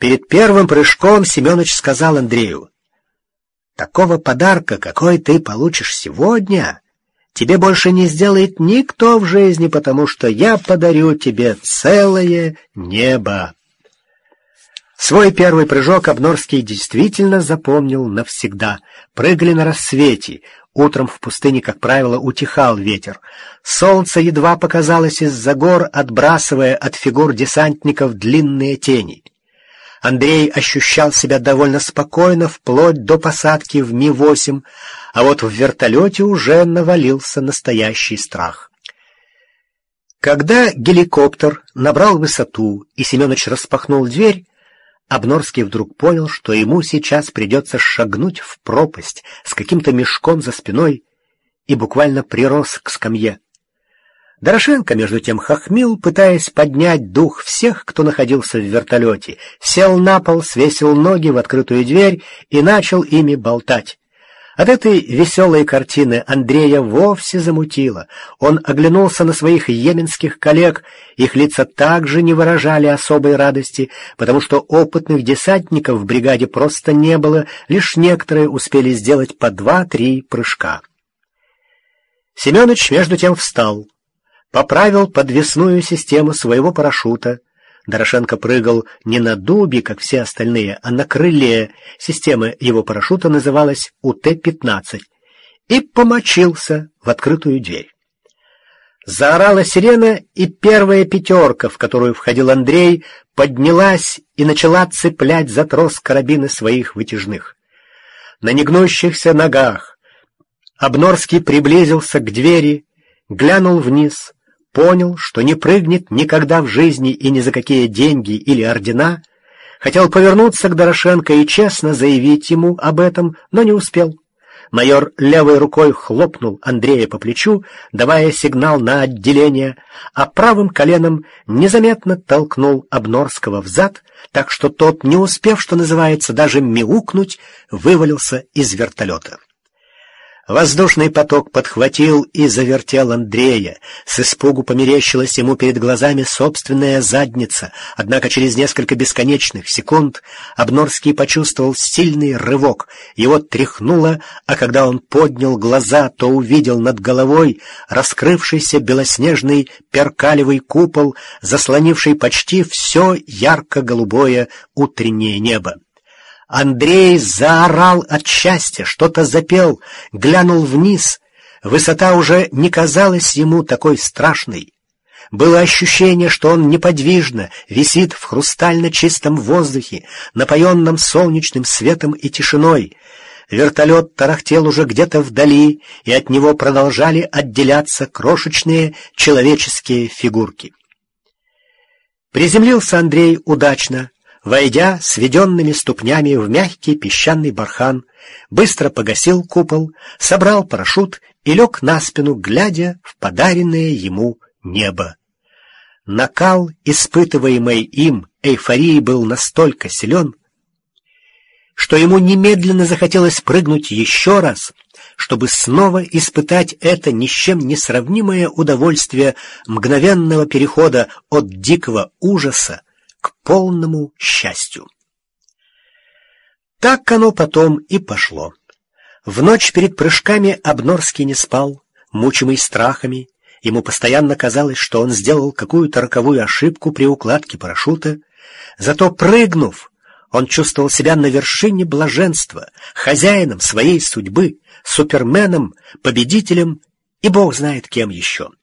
Перед первым прыжком Семёныч сказал Андрею: «Такого подарка, какой ты получишь сегодня, тебе больше не сделает никто в жизни, потому что я подарю тебе целое небо». Свой первый прыжок Обнорский действительно запомнил навсегда. Прыгали на рассвете. Утром в пустыне, как правило, утихал ветер. Солнце едва показалось из-за гор, отбрасывая от фигур десантников длинные тени. Андрей ощущал себя довольно спокойно вплоть до посадки в Ми-8, а вот в вертолете уже навалился настоящий страх. Когда геликоптер набрал высоту и Семёныч распахнул дверь, Обнорский вдруг понял, что ему сейчас придется шагнуть в пропасть с каким-то мешком за спиной, и буквально прирос к скамье. Дорошенко, между тем, хохмил, пытаясь поднять дух всех, кто находился в вертолете, сел на пол, свесил ноги в открытую дверь и начал ими болтать. От этой веселой картины Андрея вовсе замутило. Он оглянулся на своих йеменских коллег. Их лица также не выражали особой радости, потому что опытных десантников в бригаде просто не было, лишь некоторые успели сделать по 2-3 прыжка. Семёныч, между тем, встал, поправил подвесную систему своего парашюта. Дорошенко прыгал не на дубе, как все остальные, а на крыле. Система его парашюта называлась УТ-15. И помочился в открытую дверь. Заорала сирена, и первая пятерка, в которую входил Андрей, поднялась и начала цеплять за трос карабины своих вытяжных. На негнущихся ногах Обнорский приблизился к двери, глянул вниз, понял, что не прыгнет никогда в жизни и ни за какие деньги или ордена, хотел повернуться к Дорошенко и честно заявить ему об этом, но не успел. Майор левой рукой хлопнул Андрея по плечу, давая сигнал на отделение, а правым коленом незаметно толкнул Обнорского взад, так что тот, не успев, что называется, даже мяукнуть, вывалился из вертолета. Воздушный поток подхватил и завертел Андрея. С испугу померещилась ему перед глазами собственная задница, однако через несколько бесконечных секунд Обнорский почувствовал сильный рывок. Его тряхнуло, а когда он поднял глаза, то увидел над головой раскрывшийся белоснежный перкалевый купол, заслонивший почти все ярко-голубое утреннее небо. Андрей заорал от счастья, что-то запел, глянул вниз. Высота уже не казалась ему такой страшной. Было ощущение, что он неподвижно висит в хрустально чистом воздухе, напоенном солнечным светом и тишиной. Вертолет тарахтел уже где-то вдали, и от него продолжали отделяться крошечные человеческие фигурки. Приземлился Андрей удачно, войдя сведенными ступнями в мягкий песчаный бархан, быстро погасил купол, собрал парашют и лег на спину, глядя в подаренное ему небо. Накал, испытываемый им эйфории, был настолько силен, что ему немедленно захотелось прыгнуть еще раз, чтобы снова испытать это ни с чем не сравнимое удовольствие мгновенного перехода от дикого ужаса к полному счастью. Так оно потом и пошло. В ночь перед прыжками Обнорский не спал, мучимый страхами. Ему постоянно казалось, что он сделал какую-то роковую ошибку при укладке парашюта. Зато, прыгнув, он чувствовал себя на вершине блаженства, хозяином своей судьбы, суперменом, победителем и бог знает кем еще.